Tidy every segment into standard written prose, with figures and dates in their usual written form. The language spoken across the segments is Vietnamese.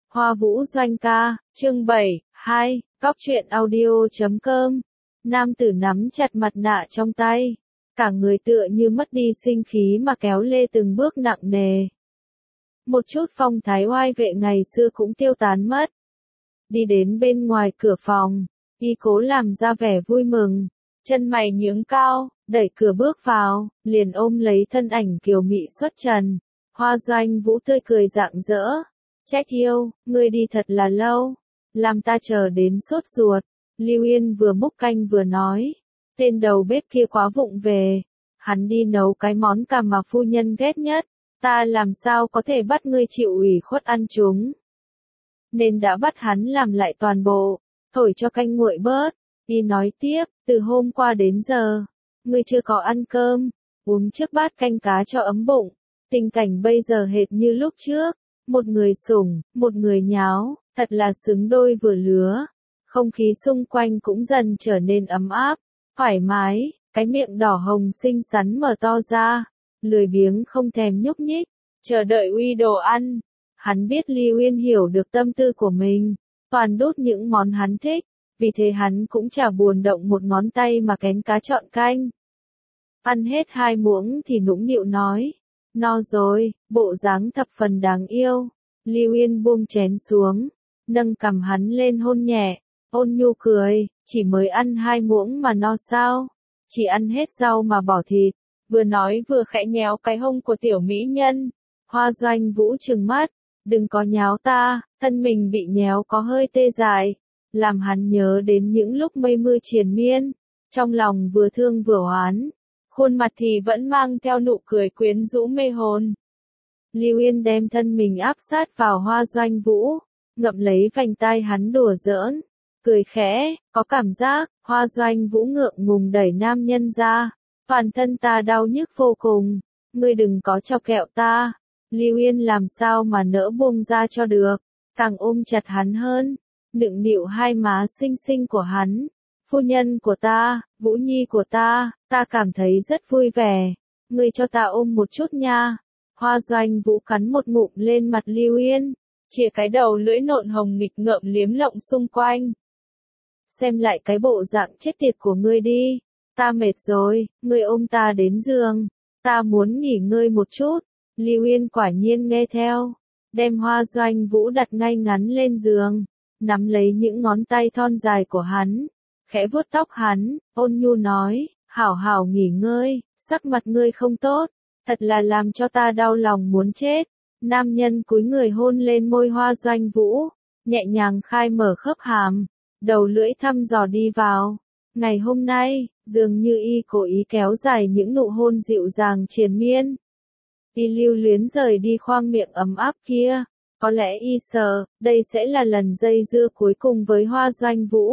Hoa Vũ Doanh ca, chương 7, 2, Cóc truyện audio.com. Nam tử nắm chặt mặt nạ trong tay, cả người tựa như mất đi sinh khí mà kéo lê từng bước nặng nề. Một chút phong thái oai vệ ngày xưa cũng tiêu tán mất. Đi đến bên ngoài cửa phòng, y cố làm ra vẻ vui mừng, chân mày nhướng cao, đẩy cửa bước vào, liền ôm lấy thân ảnh kiều mị xuất trần. Hoa Doanh Vũ tươi cười rạng rỡ. Trách yêu, ngươi đi thật là lâu, làm ta chờ đến sốt ruột. Lưu Yên vừa múc canh vừa nói, tên đầu bếp kia quá vụng về, hắn đi nấu cái món cà mà phu nhân ghét nhất, ta làm sao có thể bắt ngươi chịu ủy khuất ăn chúng. Nên đã bắt hắn làm lại toàn bộ, thổi cho canh nguội bớt. Y nói tiếp, từ hôm qua đến giờ, ngươi chưa có ăn cơm, uống trước bát canh cá cho ấm bụng. Tình cảnh bây giờ hệt như lúc trước, một người sủng, một người nháo, thật là xứng đôi vừa lứa. Không khí xung quanh cũng dần trở nên ấm áp, thoải mái, cái miệng đỏ hồng xinh xắn mở to ra, lười biếng không thèm nhúc nhích, chờ đợi uy đồ ăn. Hắn biết Lưu Yên hiểu được tâm tư của mình, toàn đút những món hắn thích, vì thế hắn cũng chả buồn động một ngón tay mà kén cá chọn canh. Ăn hết 2 muỗng thì nũng nịu nói, no rồi, bộ dáng thập phần đáng yêu. Lưu Yên buông chén xuống, nâng cằm hắn lên hôn nhẹ, ôn nhu cười, chỉ mới ăn 2 muỗng mà no sao, chỉ ăn hết rau mà bỏ thịt, vừa nói vừa khẽ nhéo cái hông của tiểu mỹ nhân. Hoa Doanh Vũ trừng mắt, đừng có nháo ta, thân mình bị nhéo có hơi tê dại, làm hắn nhớ đến những lúc mây mưa triền miên, trong lòng vừa thương vừa oán, khuôn mặt thì vẫn mang theo nụ cười quyến rũ mê hồn. Lưu Yên đem thân mình áp sát vào Hoa Doanh Vũ, ngậm lấy vành tai hắn đùa giỡn, cười khẽ, có cảm giác. Hoa Doanh Vũ ngượng ngùng đẩy nam nhân ra, toàn thân ta đau nhức vô cùng, ngươi đừng có chọc kẹo ta. Lưu Yên làm sao mà nỡ buông ra cho được, càng ôm chặt hắn hơn, nựng nịu hai má xinh xinh của hắn. Phu nhân của ta, Vũ Nhi của ta cảm thấy rất vui vẻ, ngươi cho ta ôm một chút nha. Hoa Doanh Vũ cắn một ngụm lên mặt Lưu Yên, chìa cái đầu lưỡi nộn hồng nghịch ngợm liếm lộng xung quanh. Xem lại cái bộ dạng chết tiệt của ngươi đi, ta mệt rồi, ngươi ôm ta đến giường, ta muốn nghỉ ngơi một chút. Lưu Yên quả nhiên nghe theo, đem Hoa Doanh Vũ đặt ngay ngắn lên giường, nắm lấy những ngón tay thon dài của hắn, khẽ vuốt tóc hắn, ôn nhu nói, hảo hảo nghỉ ngơi, sắc mặt ngươi không tốt, thật là làm cho ta đau lòng muốn chết. Nam nhân cúi người hôn lên môi Hoa Doanh Vũ, nhẹ nhàng khai mở khớp hàm, đầu lưỡi thăm dò đi vào. Ngày hôm nay, dường như y cố ý kéo dài những nụ hôn dịu dàng triền miên. Y lưu luyến rời đi khoang miệng ấm áp kia, có lẽ y sợ, đây sẽ là lần dây dưa cuối cùng với Hoa Doanh Vũ.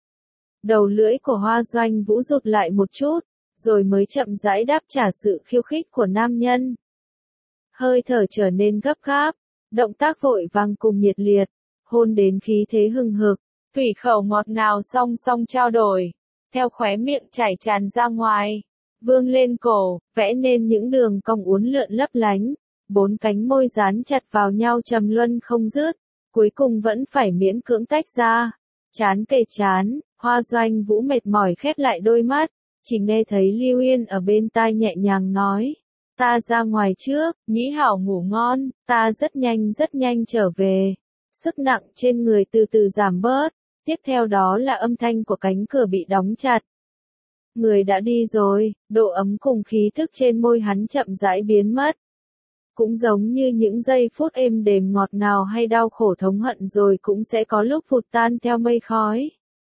Đầu lưỡi của Hoa Doanh Vũ rụt lại một chút, rồi mới chậm rãi đáp trả sự khiêu khích của nam nhân. Hơi thở trở nên gấp gáp, động tác vội vàng cùng nhiệt liệt, hôn đến khí thế hừng hực, thủy khẩu ngọt ngào song song trao đổi, theo khóe miệng chảy tràn ra ngoài, vương lên cổ, vẽ nên những đường cong uốn lượn lấp lánh, 4 cánh môi dán chặt vào nhau trầm luân không dứt, cuối cùng vẫn phải miễn cưỡng tách ra. Chán kề chán, Hoa Doanh Vũ mệt mỏi khép lại đôi mắt, chỉ nghe thấy Lưu Yên ở bên tai nhẹ nhàng nói, ta ra ngoài trước, nhĩ hảo ngủ ngon, ta rất nhanh trở về. Sức nặng trên người từ từ giảm bớt, tiếp theo đó là âm thanh của cánh cửa bị đóng chặt. Người đã đi rồi, độ ấm cùng khí thức trên môi hắn chậm rãi biến mất. Cũng giống như những giây phút êm đềm ngọt ngào hay đau khổ thống hận rồi cũng sẽ có lúc vụt tan theo mây khói.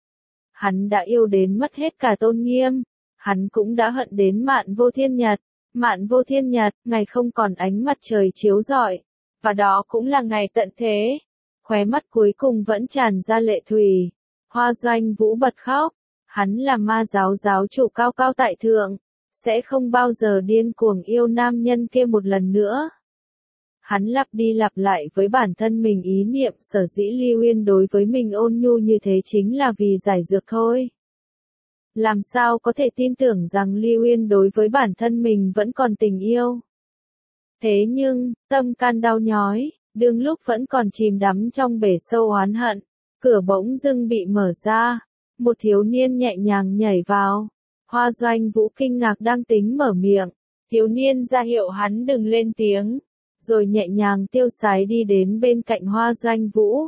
Hắn đã yêu đến mất hết cả tôn nghiêm, hắn cũng đã hận đến Mạn Vô Thiên Nhật. Mạn Vô Thiên Nhật, ngày không còn ánh mặt trời chiếu rọi, và đó cũng là ngày tận thế. Khóe mắt cuối cùng vẫn tràn ra lệ thủy. Hoa Doanh Vũ bật khóc, hắn là ma giáo giáo chủ cao cao tại thượng, sẽ không bao giờ điên cuồng yêu nam nhân kia một lần nữa. Hắn lặp đi lặp lại với bản thân mình ý niệm sở dĩ Lưu Yên đối với mình ôn nhu như thế chính là vì giải dược thôi. Làm sao có thể tin tưởng rằng Lưu Yên đối với bản thân mình vẫn còn tình yêu. Thế nhưng, tâm can đau nhói, Đương lúc vẫn còn chìm đắm trong bể sâu oán hận, cửa bỗng dưng bị mở ra, một thiếu niên nhẹ nhàng nhảy vào. Hoa Doanh Vũ kinh ngạc đang tính mở miệng, thiếu niên ra hiệu hắn đừng lên tiếng, rồi nhẹ nhàng tiêu sái đi đến bên cạnh Hoa Doanh Vũ.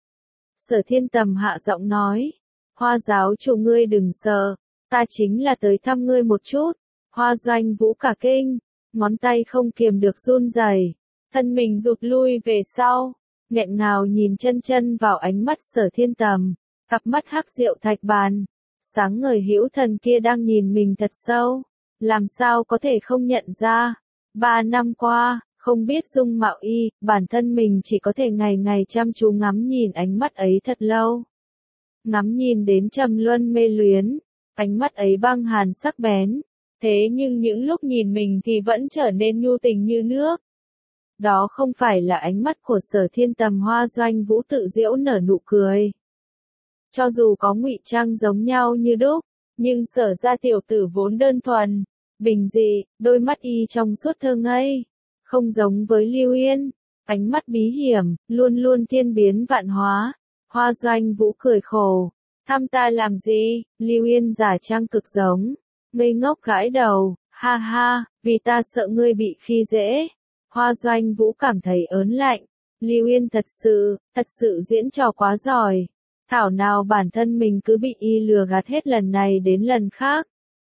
Sở Thiên Tầm hạ giọng nói, Hoa giáo chủ ngươi đừng sợ, ta chính là tới thăm ngươi một chút. Hoa Doanh Vũ cả kinh, ngón tay không kiềm được run rẩy, thân mình rụt lui về sau, nghẹn ngào nhìn chân chân vào ánh mắt Sở Thiên Tầm, cặp mắt hắc rượu thạch bàn, sáng ngời hữu thần kia đang nhìn mình thật sâu, làm sao có thể không nhận ra. 3 năm qua, không biết dung mạo y, bản thân mình chỉ có thể ngày ngày chăm chú ngắm nhìn ánh mắt ấy thật lâu. Ngắm nhìn đến trầm luân mê luyến, ánh mắt ấy băng hàn sắc bén, thế nhưng những lúc nhìn mình thì vẫn trở nên nhu tình như nước. Đó không phải là ánh mắt của Sở Thiên Tầm. Hoa Doanh Vũ tự giễu nở nụ cười. Cho dù có ngụy trang giống nhau như đúc, nhưng Sở gia tiểu tử vốn đơn thuần, bình dị, đôi mắt y trong suốt thơ ngây, không giống với Lưu Yên, ánh mắt bí hiểm, luôn luôn thiên biến vạn hóa. Hoa Doanh Vũ cười khổ, thăm ta làm gì? Lưu Yên giả trang cực giống, ngây ngốc gãi đầu, ha ha, vì ta sợ ngươi bị khi dễ. Hoa Doanh Vũ cảm thấy ớn lạnh, Lưu Yên thật sự diễn trò quá giỏi. Thảo nào bản thân mình cứ bị y lừa gạt hết lần này đến lần khác.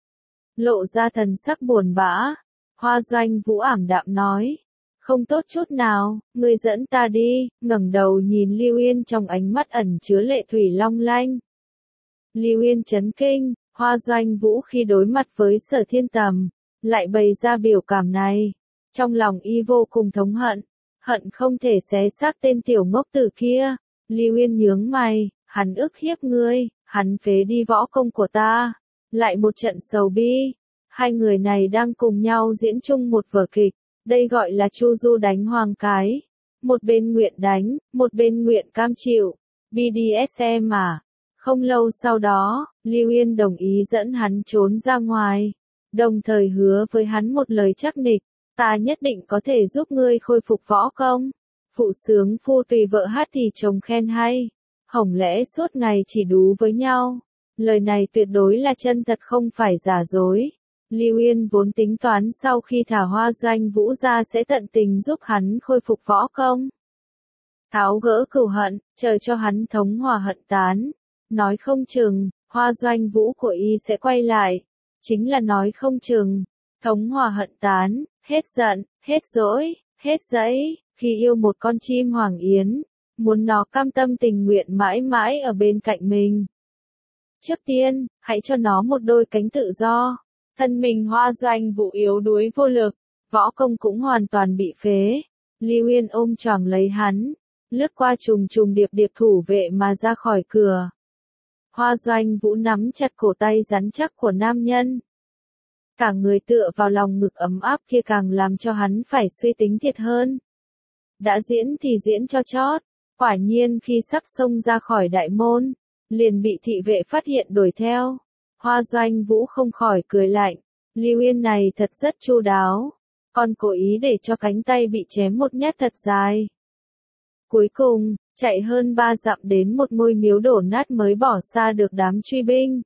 Lộ ra thần sắc buồn bã, Hoa Doanh Vũ ảm đạm nói, không tốt chút nào, ngươi dẫn ta đi. Ngẩng đầu nhìn Lưu Yên trong ánh mắt ẩn chứa lệ thủy long lanh. Lưu Yên chấn kinh, Hoa Doanh Vũ khi đối mặt với Sở Thiên Tầm, lại bày ra biểu cảm này. Trong lòng y vô cùng thống hận, hận không thể xé xác tên tiểu ngốc tử kia. Lưu Yên nhướng mày, hắn ức hiếp ngươi, hắn phế đi võ công của ta. Lại một trận sầu bi, hai người này đang cùng nhau diễn chung một vở kịch, đây gọi là chu du đánh hoàng cái. Một bên nguyện đánh, một bên nguyện cam chịu, BDSM mà. Không lâu sau đó, Lưu Yên đồng ý dẫn hắn trốn ra ngoài, đồng thời hứa với hắn một lời chắc nịch, ta nhất định có thể giúp ngươi khôi phục võ công. Phụ sướng phu tùy vợ hát thì chồng khen hay, hổng lẽ suốt ngày chỉ đú với nhau. Lời này tuyệt đối là chân thật không phải giả dối. Lưu Yên vốn tính toán sau khi thả Hoa Doanh Vũ ra sẽ tận tình giúp hắn khôi phục võ công, tháo gỡ cừu hận, chờ cho hắn thống hòa hận tán. Nói không chừng, Hoa Doanh Vũ của y sẽ quay lại. Chính là nói không chừng, thống hòa hận tán, hết giận, hết dỗi, hết dẫy, khi yêu một con chim hoàng yến, muốn nó cam tâm tình nguyện mãi mãi ở bên cạnh mình. Trước tiên, hãy cho nó một đôi cánh tự do. Thân mình Hoa Doanh Vũ yếu đuối vô lực, võ công cũng hoàn toàn bị phế. Lưu Yên ôm choàng lấy hắn, lướt qua trùng trùng điệp điệp thủ vệ mà ra khỏi cửa. Hoa Doanh Vũ nắm chặt cổ tay rắn chắc của nam nhân. Cả người tựa vào lòng ngực ấm áp kia càng làm cho hắn phải suy tính thiệt hơn. Đã diễn thì diễn cho chót, quả nhiên khi sắp xông ra khỏi đại môn, liền bị thị vệ phát hiện đuổi theo. Hoa Doanh Vũ không khỏi cười lạnh, Lưu Yên này thật rất chu đáo, còn cố ý để cho cánh tay bị chém một nhát thật dài. Cuối cùng, chạy hơn 3 dặm đến một ngôi miếu đổ nát mới bỏ xa được đám truy binh.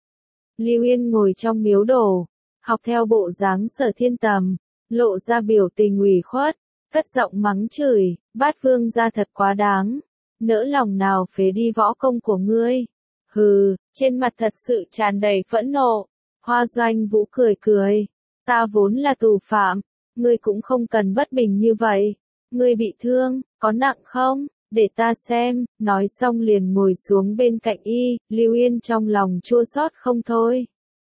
Lưu Yên ngồi trong miếu đổ, học theo bộ dáng Sở Thiên Tầm, lộ ra biểu tình ủy khuất, cất giọng mắng chửi, Bát Vương gia thật quá đáng, nỡ lòng nào phế đi võ công của ngươi. Hừ, trên mặt thật sự tràn đầy phẫn nộ. Hoa Doanh Vũ cười cười, ta vốn là tù phạm, ngươi cũng không cần bất bình như vậy. Ngươi bị thương, có nặng không? Để ta xem. Nói xong liền ngồi xuống bên cạnh y. Lưu Yên trong lòng chua xót không thôi.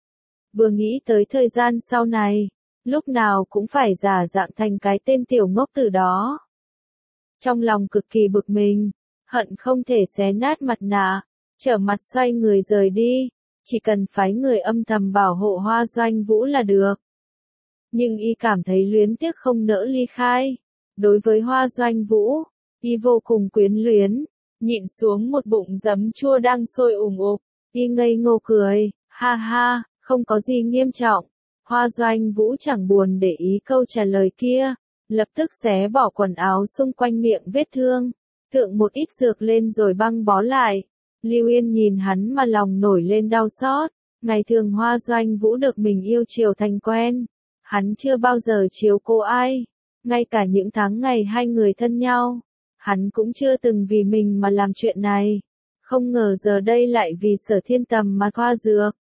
Vừa nghĩ tới thời gian sau này, lúc nào cũng phải giả dạng thành cái tên tiểu ngốc tử đó. Trong lòng cực kỳ bực mình, hận không thể xé nát mặt nạ, trở mặt xoay người rời đi, chỉ cần phái người âm thầm bảo hộ Hoa Doanh Vũ là được. Nhưng y cảm thấy luyến tiếc không nỡ ly khai. Đối với Hoa Doanh Vũ, y vô cùng quyến luyến, nhịn xuống một bụng giấm chua đang sôi ủng ục, y ngây ngô cười, ha ha, không có gì nghiêm trọng. Hoa Doanh Vũ chẳng buồn để ý câu trả lời kia, lập tức xé bỏ quần áo xung quanh miệng vết thương, thượng một ít dược lên rồi băng bó lại. Lưu Yên nhìn hắn mà lòng nổi lên đau xót, ngày thường Hoa Doanh Vũ được mình yêu chiều thành quen, hắn chưa bao giờ chiếu cố ai, ngay cả những tháng ngày hai người thân nhau, hắn cũng chưa từng vì mình mà làm chuyện này, không ngờ giờ đây lại vì Sở Thiên Tầm mà thoa dược,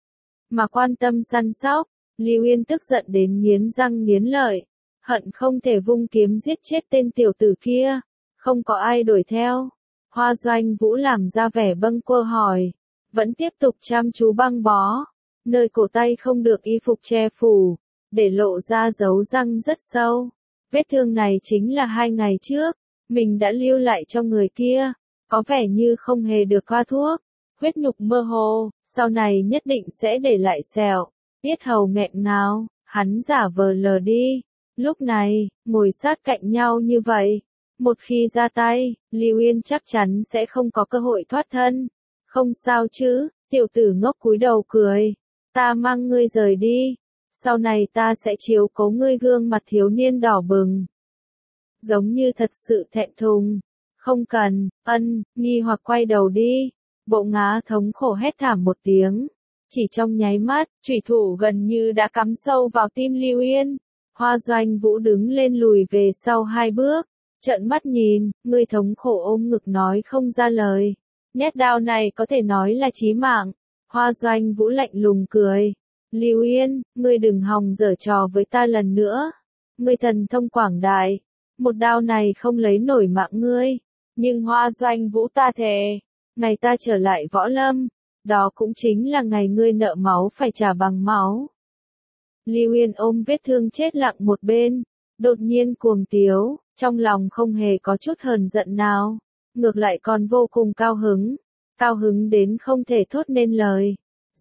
mà quan tâm săn sóc. Lưu Yên tức giận đến nghiến răng nghiến lợi, hận không thể vung kiếm giết chết tên tiểu tử kia, không có ai đuổi theo. Hoa Doanh Vũ làm ra vẻ bâng quơ hỏi, vẫn tiếp tục chăm chú băng bó, nơi cổ tay không được y phục che phủ, để lộ ra dấu răng rất sâu. Vết thương này chính là 2 ngày trước, mình đã lưu lại cho người kia, có vẻ như không hề được thoa thuốc, huyết nhục mơ hồ, sau này nhất định sẽ để lại sẹo. Tiết Hầu nghẹn ngào, hắn giả vờ lờ đi. Lúc này, ngồi sát cạnh nhau như vậy, một khi ra tay, Lưu Yên chắc chắn sẽ không có cơ hội thoát thân. Không sao chứ, tiểu tử ngốc cúi đầu cười. Ta mang ngươi rời đi. Sau này ta sẽ chiếu cố ngươi. Gương mặt thiếu niên đỏ bừng, giống như thật sự thẹn thùng. Không cần, nghi hoặc quay đầu đi. Bộ ngã thống khổ hét thảm một tiếng. Chỉ trong nháy mắt, chủy thủ gần như đã cắm sâu vào tim Lưu Yên. Hoa Doanh Vũ đứng lên lùi về sau 2 bước, trợn mắt nhìn, người thống khổ ôm ngực nói không ra lời. Nhát đao này có thể nói là chí mạng. Hoa Doanh Vũ lạnh lùng cười. Lưu Yên, ngươi đừng hòng giở trò với ta lần nữa. Ngươi thần thông quảng đại, một đao này không lấy nổi mạng ngươi. Nhưng Hoa Doanh Vũ ta thề, ngày ta trở lại võ lâm, đó cũng chính là ngày ngươi nợ máu phải trả bằng máu. Lưu Yên ôm vết thương chết lặng một bên, đột nhiên cuồng tiếu, trong lòng không hề có chút hờn giận nào, ngược lại còn vô cùng cao hứng đến không thể thốt nên lời.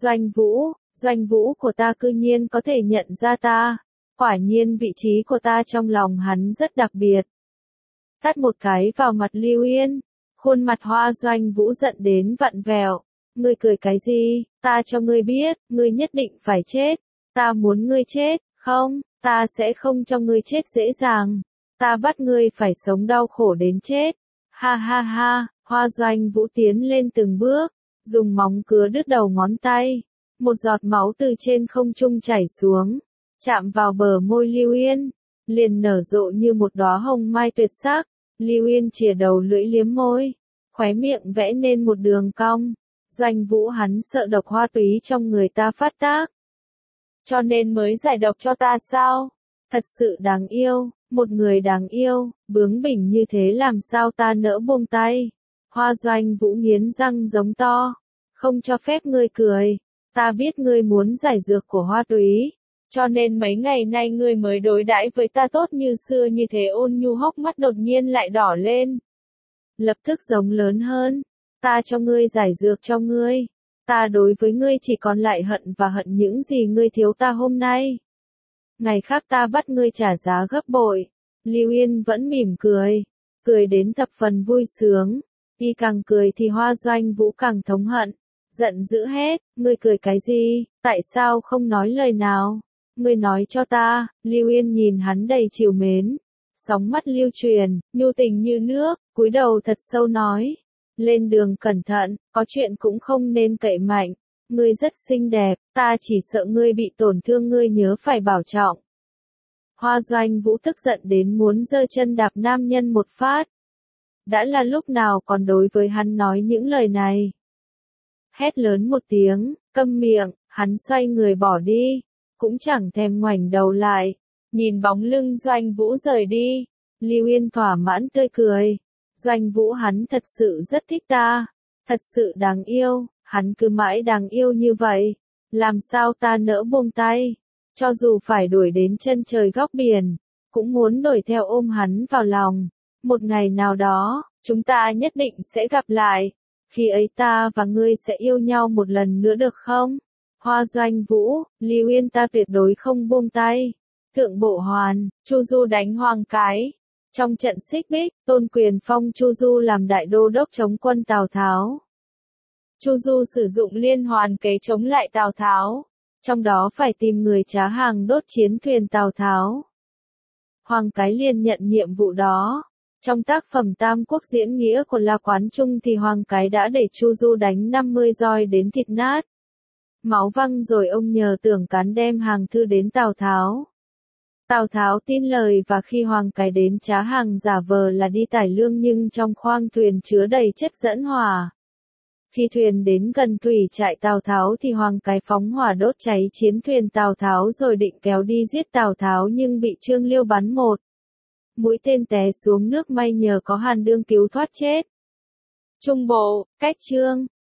Doanh Vũ của ta cư nhiên có thể nhận ra ta, quả nhiên vị trí của ta trong lòng hắn rất đặc biệt. Tát một cái vào mặt Lưu Yên, khuôn mặt Hoa Doanh Vũ giận đến vặn vẹo. Ngươi cười cái gì, ta cho ngươi biết, ngươi nhất định phải chết. Ta muốn ngươi chết, không, ta sẽ không cho ngươi chết dễ dàng. Ta bắt ngươi phải sống đau khổ đến chết. Ha ha ha, Hoa Doanh Vũ tiến lên từng bước, dùng móng cứa đứt đầu ngón tay. Một giọt máu từ trên không trung chảy xuống, chạm vào bờ môi Lưu Yên, liền nở rộ như một đóa hồng mai tuyệt sắc. Lưu Yên chìa đầu lưỡi liếm môi, khóe miệng vẽ nên một đường cong. Doanh Vũ hắn sợ độc hoa túy trong người ta phát tác, cho nên mới giải độc cho ta sao? Thật sự đáng yêu, một người đáng yêu, bướng bỉnh như thế làm sao ta nỡ buông tay. Hoa Doanh Vũ nghiến răng giống to, không cho phép ngươi cười, ta biết ngươi muốn giải dược của hoa túy, cho nên mấy ngày nay ngươi mới đối đãi với ta tốt như xưa như thế. Ôn Nhu hốc mắt đột nhiên lại đỏ lên, lập tức giống lớn hơn. Ta cho ngươi giải dược cho ngươi. Ta đối với ngươi chỉ còn lại hận và hận những gì ngươi thiếu ta hôm nay. Ngày khác ta bắt ngươi trả giá gấp bội. Lưu Yên vẫn mỉm cười đến thập phần vui sướng. Y càng cười thì Hoa Doanh Vũ càng thống hận, giận dữ hết, ngươi cười cái gì, tại sao không nói lời nào? Ngươi nói cho ta. Lưu Yên nhìn hắn đầy trìu mến, sóng mắt lưu truyền, nhu tình như nước, cúi đầu thật sâu nói. Lên đường cẩn thận, có chuyện cũng không nên cậy mạnh. Ngươi rất xinh đẹp, ta chỉ sợ ngươi bị tổn thương, ngươi nhớ phải bảo trọng. Hoa Doanh Vũ tức giận đến muốn giơ chân đạp nam nhân một phát. Đã là lúc nào còn đối với hắn nói những lời này. Hét lớn một tiếng, câm miệng, hắn xoay người bỏ đi, cũng chẳng thèm ngoảnh đầu lại, nhìn bóng lưng Doanh Vũ rời đi. Lưu Yên thỏa mãn tươi cười. Doanh Vũ hắn thật sự rất thích ta, thật sự đáng yêu, hắn cứ mãi đáng yêu như vậy, làm sao ta nỡ buông tay, cho dù phải đuổi đến chân trời góc biển, cũng muốn đuổi theo ôm hắn vào lòng. Một ngày nào đó, chúng ta nhất định sẽ gặp lại, khi ấy ta và ngươi sẽ yêu nhau một lần nữa được không? Hoa Doanh Vũ, Lưu Yên ta tuyệt đối không buông tay. Thượng Bộ Hoàn, Chu Du đánh Hoàng Cái. Trong trận xích bích, Tôn Quyền phong Chu Du làm đại đô đốc chống quân Tào Tháo. Chu Du sử dụng liên hoàn kế chống lại Tào Tháo, trong đó phải tìm người trá hàng đốt chiến thuyền Tào Tháo. Hoàng Cái liền nhận nhiệm vụ đó. Trong tác phẩm Tam Quốc diễn nghĩa của La Quán Trung thì Hoàng Cái đã để Chu Du đánh 50 roi đến thịt nát. Máu văng rồi ông nhờ Tưởng Cán đem hàng thư đến Tào Tháo. Tào Tháo tin lời và khi Hoàng Cái đến trá hàng giả vờ là đi tải lương nhưng trong khoang thuyền chứa đầy chất dẫn hỏa. Khi thuyền đến gần thủy trại Tào Tháo thì Hoàng Cái phóng hỏa đốt cháy chiến thuyền Tào Tháo rồi định kéo đi giết Tào Tháo nhưng bị Trương Liêu bắn một mũi tên té xuống nước, may nhờ có Hàn Đương cứu thoát chết. Trung bộ, cách Chương